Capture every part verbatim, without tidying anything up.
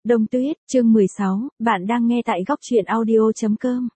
Đông Tuyết, chương mười sáu, bạn đang nghe tại góc truyện audio chấm com.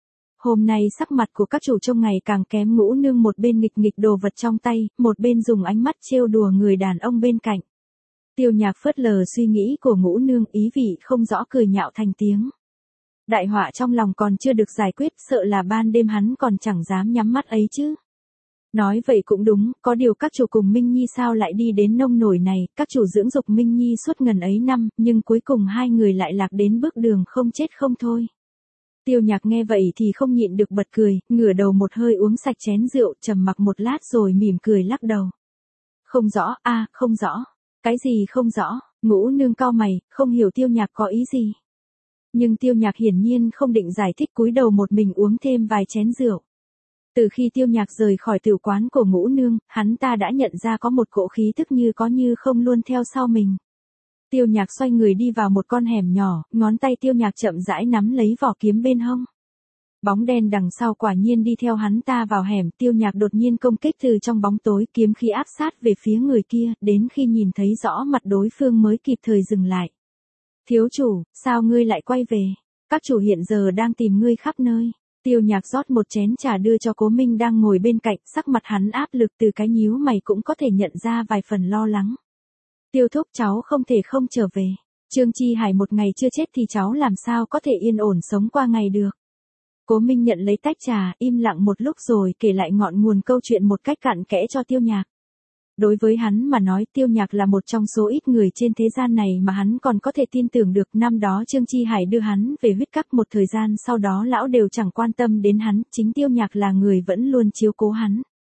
Hôm nay sắc mặt của các chủ trông ngày càng kém, Ngũ Nương một bên nghịch nghịch đồ vật trong tay, một bên dùng ánh mắt trêu đùa người đàn ông bên cạnh. Tiêu Nhạc phớt lờ suy nghĩ của Ngũ Nương, ý vị không rõ cười nhạo thành tiếng. Đại họa trong lòng còn chưa được giải quyết, sợ là ban đêm hắn còn chẳng dám nhắm mắt ấy chứ. Nói vậy cũng đúng, có điều các chủ cùng Minh Nhi sao lại đi đến nông nổi này, các chủ dưỡng dục Minh Nhi suốt ngần ấy năm, nhưng cuối cùng hai người lại lạc đến bước đường không chết không thôi. Tiêu Nhạc nghe vậy thì không nhịn được bật cười, ngửa đầu một hơi uống sạch chén rượu, trầm mặc một lát rồi mỉm cười lắc đầu. Không rõ, a à, không rõ. Cái gì không rõ? Ngũ Nương cau mày, không hiểu Tiêu Nhạc có ý gì. Nhưng Tiêu Nhạc hiển nhiên không định giải thích, cúi đầu một mình uống thêm vài chén rượu. Từ khi Tiêu Nhạc rời khỏi tiểu quán của Ngũ Nương, hắn ta đã nhận ra có một cỗ khí tức như có như không luôn theo sau mình. Tiêu Nhạc xoay người đi vào một con hẻm nhỏ, ngón tay Tiêu Nhạc chậm rãi nắm lấy vỏ kiếm bên hông. Bóng đen đằng sau quả nhiên đi theo hắn ta vào hẻm, Tiêu Nhạc đột nhiên công kích từ trong bóng tối, kiếm khí áp sát về phía người kia, đến khi nhìn thấy rõ mặt đối phương mới kịp thời dừng lại. Thiếu chủ, sao ngươi lại quay về? Các chủ hiện giờ đang tìm ngươi khắp nơi. Tiêu Nhạc rót một chén trà đưa cho Cố Minh đang ngồi bên cạnh, sắc mặt hắn áp lực, từ cái nhíu mày cũng có thể nhận ra vài phần lo lắng. Tiêu thúc, cháu không thể không trở về. Trương Chi Hải một ngày chưa chết thì cháu làm sao có thể yên ổn sống qua ngày được. Cố Minh nhận lấy tách trà, im lặng một lúc rồi kể lại ngọn nguồn câu chuyện một cách cặn kẽ cho Tiêu Nhạc. Đối với hắn mà nói, Tiêu Nhạc là một trong số ít người trên thế gian này mà hắn còn có thể tin tưởng được. Năm đó Trương Chi Hải đưa hắn về huyết các, một thời gian sau đó lão đều chẳng quan tâm đến hắn, chính Tiêu Nhạc là người vẫn luôn chiếu cố hắn.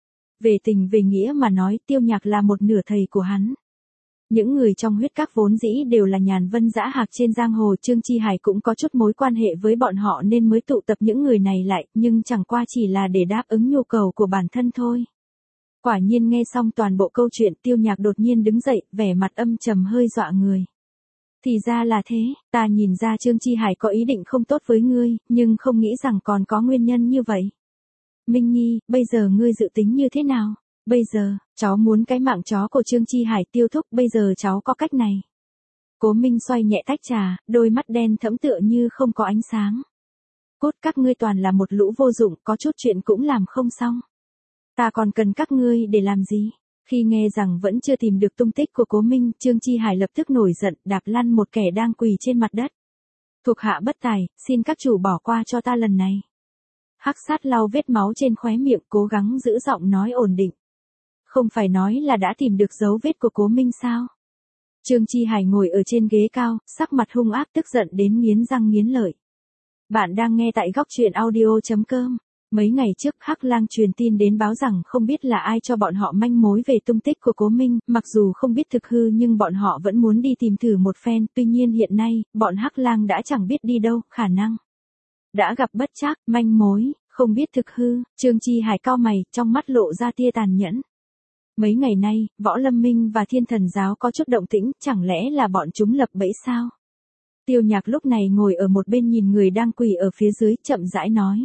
Về tình về nghĩa mà nói, Tiêu Nhạc là một nửa thầy của hắn. Những người trong huyết các vốn dĩ đều là nhàn vân dã hạc trên giang hồ, Trương Chi Hải cũng có chút mối quan hệ với bọn họ nên mới tụ tập những người này lại, nhưng chẳng qua chỉ là để đáp ứng nhu cầu của bản thân thôi. Quả nhiên nghe xong toàn bộ câu chuyện, Tiêu Nhạc đột nhiên đứng dậy, vẻ mặt âm trầm hơi dọa người. Thì ra là thế, ta nhìn ra Trương Chi Hải có ý định không tốt với ngươi, nhưng không nghĩ rằng còn có nguyên nhân như vậy. Minh Nhi, bây giờ ngươi dự tính như thế nào? Bây giờ, cháu muốn cái mạng chó của Trương Chi Hải. Tiêu thúc, bây giờ cháu có cách này. Cố Minh xoay nhẹ tách trà, đôi mắt đen thẫm tựa như không có ánh sáng. Cốt, các ngươi toàn là một lũ vô dụng, có chút chuyện cũng làm không xong. Ta còn cần các ngươi để làm gì? Khi nghe rằng vẫn chưa tìm được tung tích của Cố Minh, Trương Chi Hải lập tức nổi giận, đạp lăn một kẻ đang quỳ trên mặt đất. Thuộc hạ bất tài, xin các chủ bỏ qua cho ta lần này. Hắc Sát lau vết máu trên khóe miệng, cố gắng giữ giọng nói ổn định. Không phải nói là đã tìm được dấu vết của Cố Minh sao? Trương Chi Hải ngồi ở trên ghế cao, sắc mặt hung ác, tức giận đến nghiến răng nghiến lợi. Bạn đang nghe tại góc truyện audio chấm com. Mấy ngày trước, Hắc Lang truyền tin đến báo rằng không biết là ai cho bọn họ manh mối về tung tích của Cố Minh, mặc dù không biết thực hư nhưng bọn họ vẫn muốn đi tìm thử một phen, tuy nhiên hiện nay, bọn Hắc Lang đã chẳng biết đi đâu, khả năng đã gặp bất trắc, manh mối, không biết thực hư. Trương Chi Hải cau mày, trong mắt lộ ra tia tàn nhẫn. Mấy ngày nay, Võ Lâm Minh và Thiên Thần Giáo có chút động tĩnh, chẳng lẽ là bọn chúng lập bẫy sao? Tiêu Nhạc lúc này ngồi ở một bên nhìn người đang quỳ ở phía dưới, chậm rãi nói.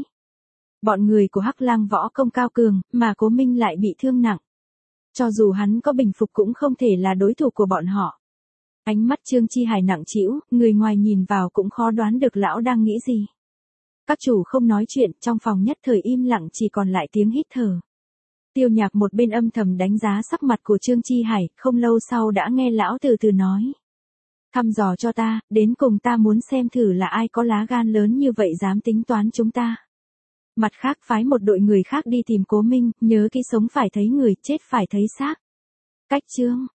Bọn người của Hắc Lang võ công cao cường, mà Cố Minh lại bị thương nặng. Cho dù hắn có bình phục cũng không thể là đối thủ của bọn họ. Ánh mắt Trương Chi Hải nặng trĩu, người ngoài nhìn vào cũng khó đoán được lão đang nghĩ gì. Các chủ không nói chuyện, trong phòng nhất thời im lặng, chỉ còn lại tiếng hít thở. Tiêu Nhạc một bên âm thầm đánh giá sắc mặt của Trương Chi Hải, không lâu sau đã nghe lão từ từ nói. Thăm dò cho ta, đến cùng ta muốn xem thử là ai có lá gan lớn như vậy dám tính toán chúng ta. Mặt khác phái một đội người khác đi tìm Cố Minh, nhớ kỹ, sống phải thấy người, chết phải thấy xác. Cách chương,